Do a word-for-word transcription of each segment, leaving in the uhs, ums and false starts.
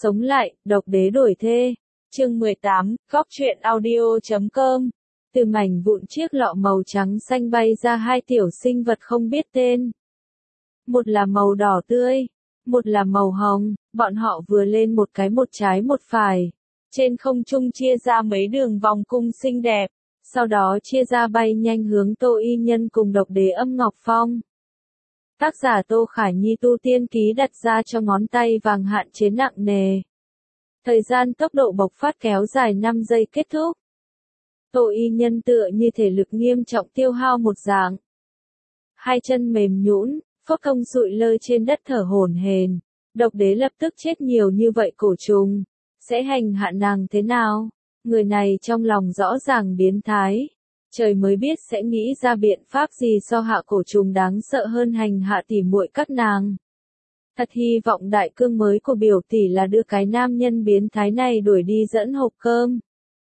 Sống lại, độc đế đổi thê. Chương mười tám, góc truyện audio chấm com. Từ mảnh vụn chiếc lọ màu trắng xanh bay ra hai tiểu sinh vật không biết tên. Một là màu đỏ tươi, một là màu hồng, bọn họ vừa lên một cái một trái một phải. Trên không trung chia ra mấy đường vòng cung xinh đẹp, sau đó chia ra bay nhanh hướng Tô Y Nhân cùng độc đế Âm Ngọc Phong. Tác giả Tô Khải Nhi tu tiên ký đặt ra cho ngón tay vàng hạn chế nặng nề. Thời gian tốc độ bộc phát kéo dài năm giây kết thúc. Tô Y Nhân tựa như thể lực nghiêm trọng tiêu hao một dạng. Hai chân mềm nhũn, phốc công sụi lơ trên đất thở hổn hển. Độc đế lập tức chết nhiều như vậy cổ trùng. Sẽ hành hạ nàng thế nào? Người này trong lòng rõ ràng biến thái. Trời mới biết sẽ nghĩ ra biện pháp gì so hạ cổ trùng đáng sợ hơn hành hạ tỉ muội các nàng. Thật hy vọng đại cương mới của biểu tỷ là đưa cái nam nhân biến thái này đuổi đi dẫn hộp cơm.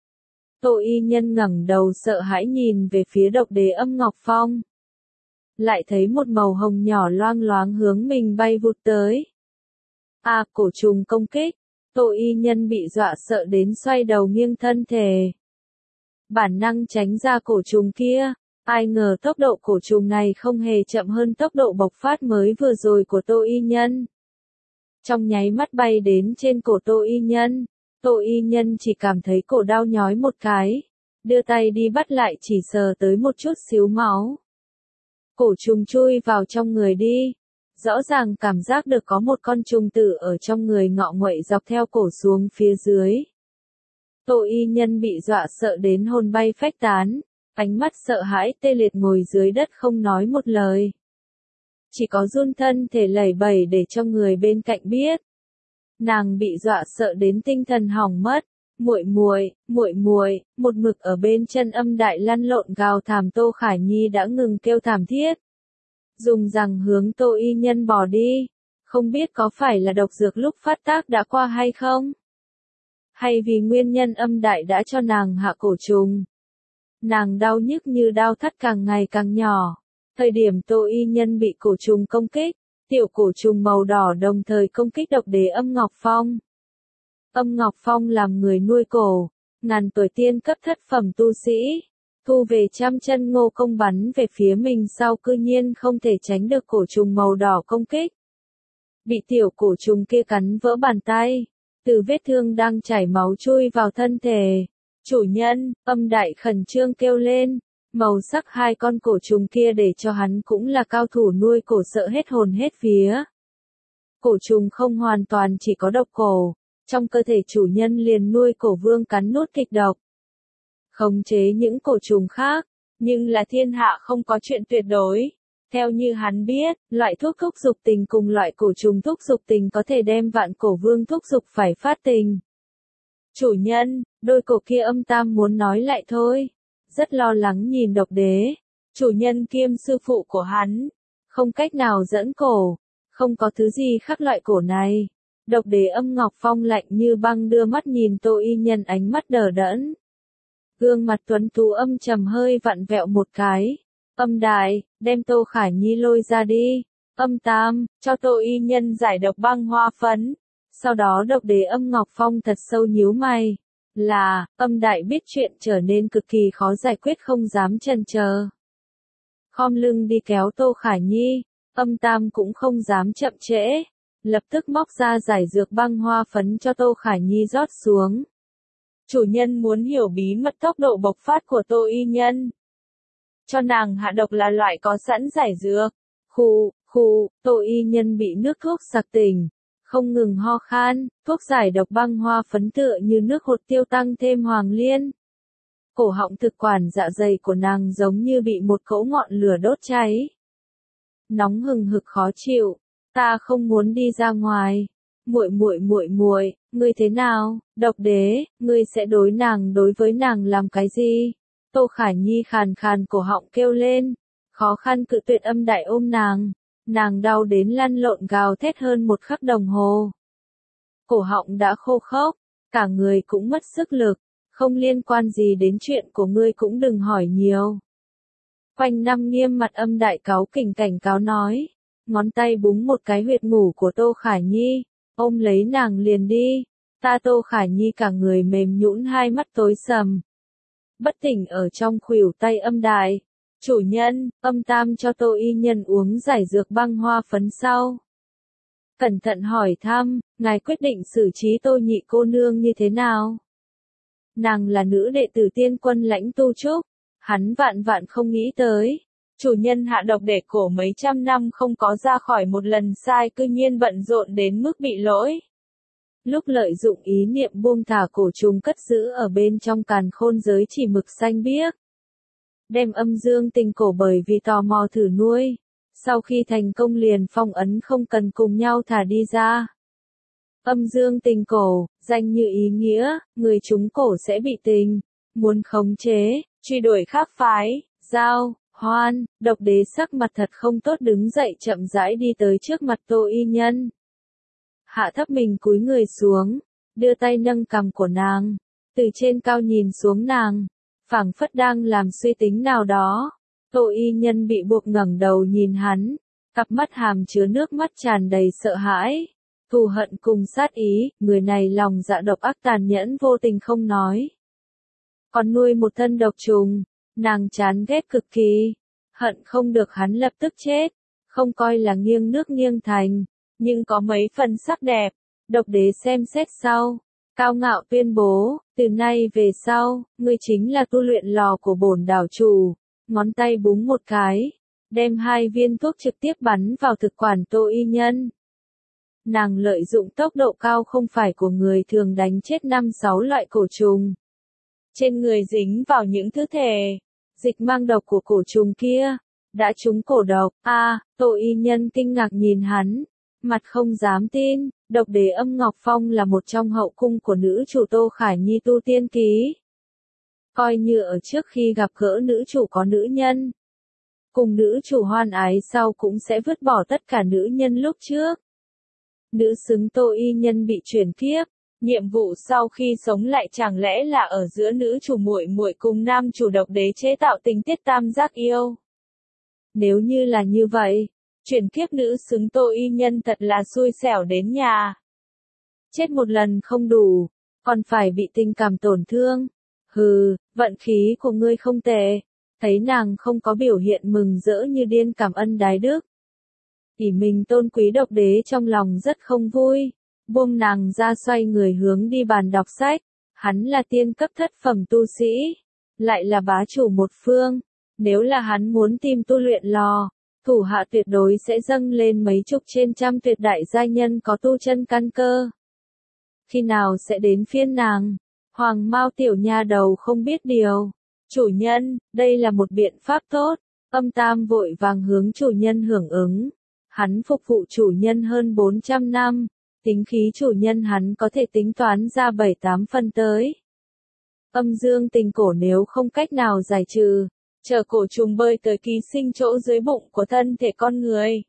Tô Y Nhân ngẩng đầu sợ hãi nhìn về phía độc đế Âm Ngọc Phong. Lại thấy một màu hồng nhỏ loang loáng hướng mình bay vụt tới. À, cổ trùng công kích. Tô Y Nhân bị dọa sợ đến xoay đầu nghiêng thân thể. Bản năng tránh ra cổ trùng kia, ai ngờ tốc độ cổ trùng này không hề chậm hơn tốc độ bộc phát mới vừa rồi của Tô Y Nhân. Trong nháy mắt bay đến trên cổ Tô Y Nhân, Tô Y Nhân chỉ cảm thấy cổ đau nhói một cái, đưa tay đi bắt lại chỉ sờ tới một chút xíu máu. Cổ trùng chui vào trong người đi, rõ ràng cảm giác được có một con trùng tử ở trong người ngọ nguậy dọc theo cổ xuống phía dưới. Tô Y Nhân bị dọa sợ đến hồn bay phách tán, ánh mắt sợ hãi tê liệt ngồi dưới đất không nói một lời. Chỉ có run thân thể lẩy bẩy để cho người bên cạnh biết. Nàng bị dọa sợ đến tinh thần hỏng mất, muội muội, muội muội, một mực ở bên chân Âm Đại lăn lộn gào thảm. Tô Khải Nhi đã ngừng kêu thảm thiết. Dùng rằng hướng Tô Y Nhân bỏ đi, không biết có phải là độc dược lúc phát tác đã qua hay không? Hay vì nguyên nhân Âm Đại đã cho nàng hạ cổ trùng. Nàng đau nhức như đau thắt càng ngày càng nhỏ. Thời điểm Tô Y Nhân bị cổ trùng công kích, tiểu cổ trùng màu đỏ đồng thời công kích độc đế Âm Ngọc Phong. Âm Ngọc Phong làm người nuôi cổ, ngàn tuổi tiên cấp thất phẩm tu sĩ, thu về trăm chân ngô công bắn về phía mình sau cư nhiên không thể tránh được cổ trùng màu đỏ công kích. Bị tiểu cổ trùng kia cắn vỡ bàn tay, từ vết thương đang chảy máu chui vào thân thể. Chủ nhân, Âm Đại khẩn trương kêu lên, màu sắc hai con cổ trùng kia để cho hắn cũng là cao thủ nuôi cổ sợ hết hồn hết vía. Cổ trùng không hoàn toàn chỉ có độc cổ, trong cơ thể chủ nhân liền nuôi cổ vương cắn nuốt kịch độc. Khống chế những cổ trùng khác, nhưng là thiên hạ không có chuyện tuyệt đối. Theo như hắn biết, loại thuốc thúc dục tình cùng loại cổ trùng thúc dục tình có thể đem vạn cổ vương thúc dục phải phát tình. Chủ nhân, đôi cổ kia Âm Tam muốn nói lại thôi. Rất lo lắng nhìn độc đế. Chủ nhân kiêm sư phụ của hắn. Không cách nào dẫn cổ. Không có thứ gì khác loại cổ này. Độc đế Âm Ngọc Phong lạnh như băng đưa mắt nhìn Tô Y Nhân ánh mắt đờ đẫn. Gương mặt tuấn tú âm trầm hơi vặn vẹo một cái. Âm Đại, đem Tô Khải Nhi lôi ra đi. Âm Tam, cho Tô Y Nhân giải độc băng hoa phấn. Sau đó độc đế Âm Ngọc Phong thật sâu nhíu mày. Là, Âm Đại biết chuyện trở nên cực kỳ khó giải quyết không dám chần chờ. Khom lưng đi kéo Tô Khải Nhi, Âm Tam cũng không dám chậm trễ. Lập tức móc ra giải dược băng hoa phấn cho Tô Khải Nhi rót xuống. Chủ nhân muốn hiểu bí mật tốc độ bộc phát của Tô Y Nhân. Cho nàng hạ độc là loại có sẵn giải dược. Khụ, khụ, Tô Y Nhân bị nước thuốc sặc tỉnh. Không ngừng ho khan, thuốc giải độc băng hoa phấn tựa như nước hột tiêu tăng thêm hoàng liên. Cổ họng thực quản dạ dày của nàng giống như bị một cỗ ngọn lửa đốt cháy. Nóng hừng hực khó chịu, ta không muốn đi ra ngoài. Muội muội muội muội, ngươi thế nào? Độc đế, ngươi sẽ đối nàng đối với nàng làm cái gì? Tô Khải Nhi khàn khàn cổ họng kêu lên, khó khăn cự tuyệt Âm Đại ôm nàng. Nàng đau đến lăn lộn gào thét hơn một khắc đồng hồ. Cổ họng đã khô khốc, cả người cũng mất sức lực, không liên quan gì đến chuyện của ngươi cũng đừng hỏi nhiều. Quanh năm nghiêm mặt Âm Đại cáu kỉnh cảnh cáo nói, ngón tay búng một cái huyệt ngủ của Tô Khải Nhi, ôm lấy nàng liền đi, Ta Tô Khả Nhi cả người mềm nhũn, hai mắt tối sầm. Bất tỉnh ở trong khuỷu tay âm đại. Chủ nhân, âm tam cho Tô y nhân uống giải dược băng hoa phấn sau. Cẩn thận hỏi thăm, ngài quyết định xử trí Tô nhị cô nương như thế nào? Nàng là nữ đệ tử tiên quân Lãnh Tu Trúc. Hắn vạn vạn không nghĩ tới. Chủ nhân hạ độc để cổ mấy trăm năm không có ra khỏi một lần sai, cư nhiên bận rộn đến mức bị lỗi. Lúc lợi dụng ý niệm buông thả cổ trùng cất giữ ở bên trong càn khôn giới chỉ mực xanh biếc. Đem âm dương tinh cổ bởi vì tò mò thử nuôi. Sau khi thành công liền phong ấn không cần cùng nhau thả đi ra. Âm dương tinh cổ, danh như ý nghĩa, người trúng cổ sẽ bị tình. Muốn khống chế, truy đuổi khác phái, giao, hoan, độc đế sắc mặt thật không tốt đứng dậy chậm rãi đi tới trước mặt Tô y nhân. Hạ thấp mình cúi người xuống, đưa tay nâng cằm của nàng, từ trên cao nhìn xuống nàng, phảng phất đang làm suy tính nào đó. Tô y nhân bị buộc ngẩng đầu nhìn hắn, cặp mắt hàm chứa nước mắt tràn đầy sợ hãi, thù hận cùng sát ý, người này lòng dạ độc ác tàn nhẫn vô tình không nói. Còn nuôi một thân độc trùng, nàng chán ghét cực kỳ, hận không được hắn lập tức chết, không coi là nghiêng nước nghiêng thành, nhưng có mấy phần sắc đẹp. Độc đế xem xét sau, cao ngạo tuyên bố, từ nay về sau, ngươi chính là tu luyện lò của bổn đảo chủ. Ngón tay búng một cái, đem hai viên thuốc trực tiếp bắn vào thực quản Tô y nhân. Nàng lợi dụng tốc độ cao không phải của người thường đánh chết năm sáu loại cổ trùng. Trên người dính vào những thứ thể, dịch mang độc của cổ trùng kia, đã trúng cổ độc. A, à, Tô y nhân kinh ngạc nhìn hắn, mặt không dám tin, độc đế Âm Ngọc Phong là một trong hậu cung của nữ chủ Tô Khả Nhi tu tiên ký. Coi như ở trước khi gặp gỡ nữ chủ có nữ nhân. Cùng nữ chủ hoan ái sau cũng sẽ vứt bỏ tất cả nữ nhân lúc trước. Nữ xứng Tô y nhân bị chuyển kiếp, nhiệm vụ sau khi sống lại chẳng lẽ là ở giữa nữ chủ muội muội cùng nam chủ độc đế chế tạo tình tiết tam giác yêu. Nếu như là như vậy, chuyển kiếp nữ xứng Tô y nhân thật là xui xẻo đến nhà. Chết một lần không đủ, còn phải bị tình cảm tổn thương. Hừ, vận khí của ngươi không tệ. Thấy nàng không có biểu hiện mừng rỡ như điên cảm ơn đái đức. ỷ mình tôn quý độc đế trong lòng rất không vui. Buông nàng ra xoay người hướng đi bàn đọc sách. Hắn là tiên cấp thất phẩm tu sĩ. Lại là bá chủ một phương. Nếu là hắn muốn tìm tu luyện lò, thủ hạ tuyệt đối sẽ dâng lên mấy chục trên trăm tuyệt đại giai nhân có tu chân căn cơ. Khi nào sẽ đến phiên nàng? Hoàng Mao tiểu nha đầu không biết điều. Chủ nhân, đây là một biện pháp tốt. Âm tam vội vàng hướng chủ nhân hưởng ứng. Hắn phục vụ chủ nhân hơn bốn trăm năm. Tính khí chủ nhân hắn có thể tính toán ra bảy tám phần tới. Âm dương tình cổ nếu không cách nào giải trừ, chờ cổ trùng bơi tới ký sinh chỗ dưới bụng của thân thể con người,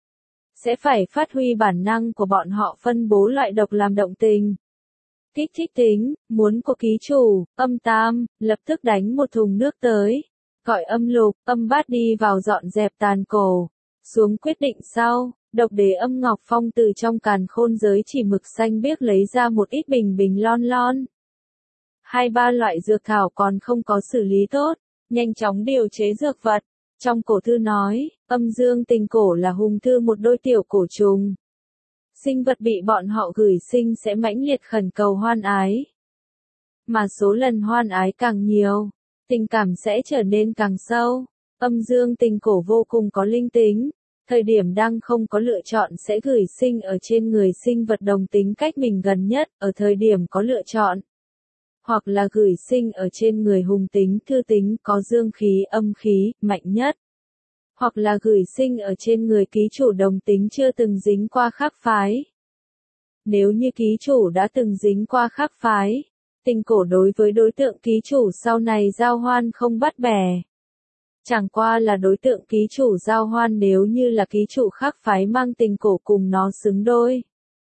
sẽ phải phát huy bản năng của bọn họ phân bố loại độc làm động tình. Kích thích tính, muốn của ký chủ, âm tam, lập tức đánh một thùng nước tới. Gọi âm lục, âm bát đi vào dọn dẹp tàn cổ. Xuống quyết định sau, độc đế Âm Ngọc Phong từ trong càn khôn giới chỉ mực xanh biếc lấy ra một ít bình bình lon lon. Hai ba loại dược thảo còn không có xử lý tốt, nhanh chóng điều chế dược vật. Trong cổ thư nói, âm dương tình cổ là hùng thư một đôi tiểu cổ trùng. Sinh vật bị bọn họ gửi sinh sẽ mãnh liệt khẩn cầu hoan ái. Mà số lần hoan ái càng nhiều, tình cảm sẽ trở nên càng sâu. Âm dương tình cổ vô cùng có linh tính. Thời điểm đang không có lựa chọn sẽ gửi sinh ở trên người sinh vật đồng tính cách mình gần nhất, ở thời điểm có lựa chọn. Hoặc là gửi sinh ở trên người hùng tính thư tính có dương khí âm khí, mạnh nhất. Hoặc là gửi sinh ở trên người ký chủ đồng tính chưa từng dính qua khác phái. Nếu như ký chủ đã từng dính qua khác phái, tình cổ đối với đối tượng ký chủ sau này giao hoan không bắt bẻ. Chẳng qua là đối tượng ký chủ giao hoan nếu như là ký chủ khác phái mang tình cổ cùng nó xứng đôi.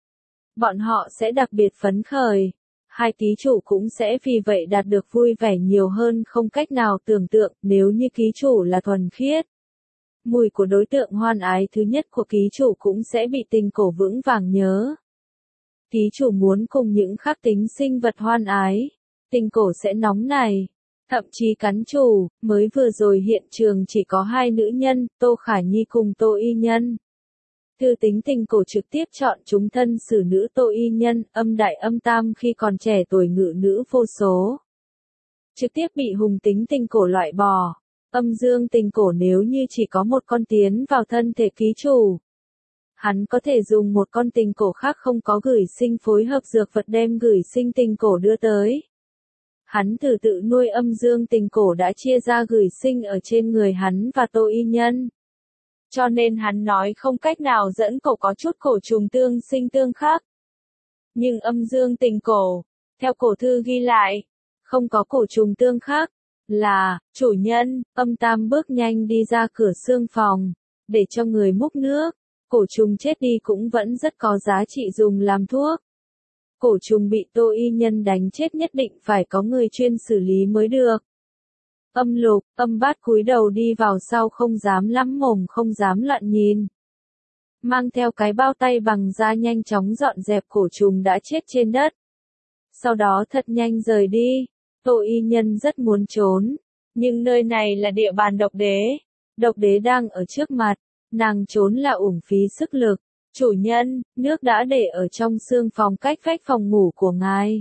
Bọn họ sẽ đặc biệt phấn khởi. Hai ký chủ cũng sẽ vì vậy đạt được vui vẻ nhiều hơn không cách nào tưởng tượng nếu như ký chủ là thuần khiết. Mùi của đối tượng hoan ái thứ nhất của ký chủ cũng sẽ bị tình cổ vững vàng nhớ. Ký chủ muốn cùng những khắc tính sinh vật hoan ái, tinh cổ sẽ nóng nảy, thậm chí cắn chủ. Mới vừa rồi hiện trường chỉ có hai nữ nhân, Tô Khả Nhi cùng Tô Y Nhân. Thư tính tinh cổ trực tiếp chọn chúng thân xử nữ Tô Y Nhân, âm đại âm tam khi còn trẻ tuổi ngự nữ vô số. Trực tiếp bị hùng tính tinh cổ loại bỏ. Âm dương tinh cổ nếu như chỉ có một con tiến vào thân thể ký chủ, hắn có thể dùng một con tinh cổ khác không có gửi sinh phối hợp dược vật đem gửi sinh tinh cổ đưa tới. Hắn thử tự nuôi âm dương tinh cổ đã chia ra gửi sinh ở trên người hắn và Tô Y Nhân. Cho nên hắn nói không cách nào dẫn cổ có chút cổ trùng tương sinh tương khắc. Nhưng âm dương tinh cổ, theo cổ thư ghi lại, không có cổ trùng tương khắc, là, chủ nhân, âm tam bước nhanh đi ra cửa xương phòng, để cho người múc nước, cổ trùng chết đi cũng vẫn rất có giá trị dùng làm thuốc. Cổ trùng bị Tô Y Nhân đánh chết nhất định phải có người chuyên xử lý mới được. Âm lục, âm bát cúi đầu đi vào sau không dám lắm mồm không dám lặn nhìn. Mang theo cái bao tay bằng da nhanh chóng dọn dẹp cổ trùng đã chết trên đất. Sau đó thật nhanh rời đi. Tô Y Nhân rất muốn trốn, nhưng nơi này là địa bàn độc đế. Độc đế đang ở trước mặt, nàng trốn là uổng phí sức lực. Chủ nhân, nước đã để ở trong xương phòng cách vách phòng ngủ của ngài.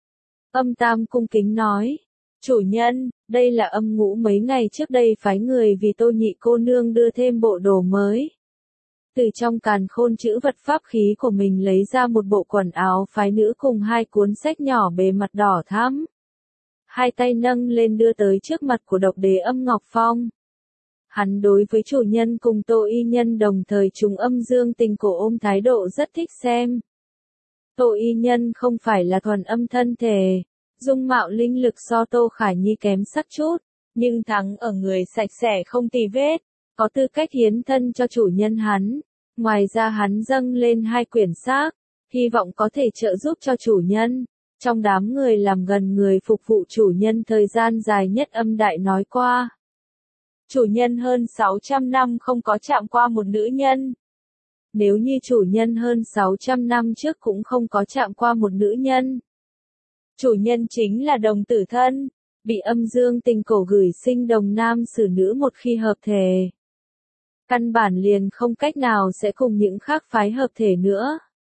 Âm tam cung kính nói. Chủ nhân, đây là âm ngũ mấy ngày trước đây phái người vì Tô nhị cô nương đưa thêm bộ đồ mới. Từ trong càn khôn chữ vật pháp khí của mình lấy ra một bộ quần áo phái nữ cùng hai cuốn sách nhỏ bề mặt đỏ thắm. Hai tay nâng lên đưa tới trước mặt của độc đế Âm Ngọc Phong. Hắn đối với chủ nhân cùng Tô Y Nhân đồng thời trùng âm dương tình cổ ôm thái độ rất thích xem. Tô Y Nhân không phải là thuần âm thân thể, dung mạo linh lực so Tô Khả Nhi kém sắc chút, nhưng thắng ở người sạch sẽ không tì vết, có tư cách hiến thân cho chủ nhân hắn. Ngoài ra hắn dâng lên hai quyển sách, hy vọng có thể trợ giúp cho chủ nhân. Trong đám người làm gần người phục vụ chủ nhân thời gian dài nhất âm đại nói qua. Chủ nhân hơn sáu trăm năm không có chạm qua một nữ nhân. Nếu như chủ nhân hơn sáu trăm năm trước cũng không có chạm qua một nữ nhân. Chủ nhân chính là đồng tử thân, bị âm dương tình cổ gửi sinh đồng nam xử nữ một khi hợp thể. Căn bản liền không cách nào sẽ cùng những khác phái hợp thể nữa.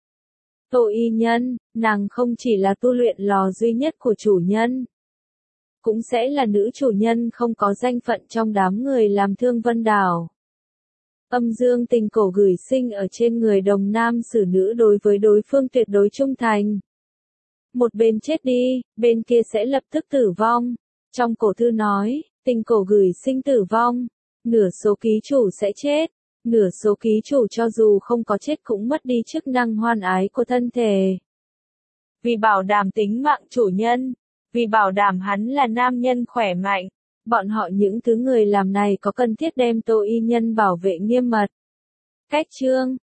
Tô Y Nhân, nàng không chỉ là tu luyện lò duy nhất của chủ nhân, cũng sẽ là nữ chủ nhân không có danh phận trong đám người làm Thương Vân Đảo. Âm dương tình cổ gửi sinh ở trên người đồng nam xử nữ đối với đối phương tuyệt đối trung thành. Một bên chết đi, bên kia sẽ lập tức tử vong. Trong cổ thư nói, tình cổ gửi sinh tử vong, nửa số ký chủ sẽ chết. Nửa số ký chủ cho dù không có chết cũng mất đi chức năng hoan ái của thân thể. Vì bảo đảm tính mạng chủ nhân, vì bảo đảm hắn là nam nhân khỏe mạnh, bọn họ những thứ người làm này có cần thiết đem Tô Y Nhân bảo vệ nghiêm mật. Cách chương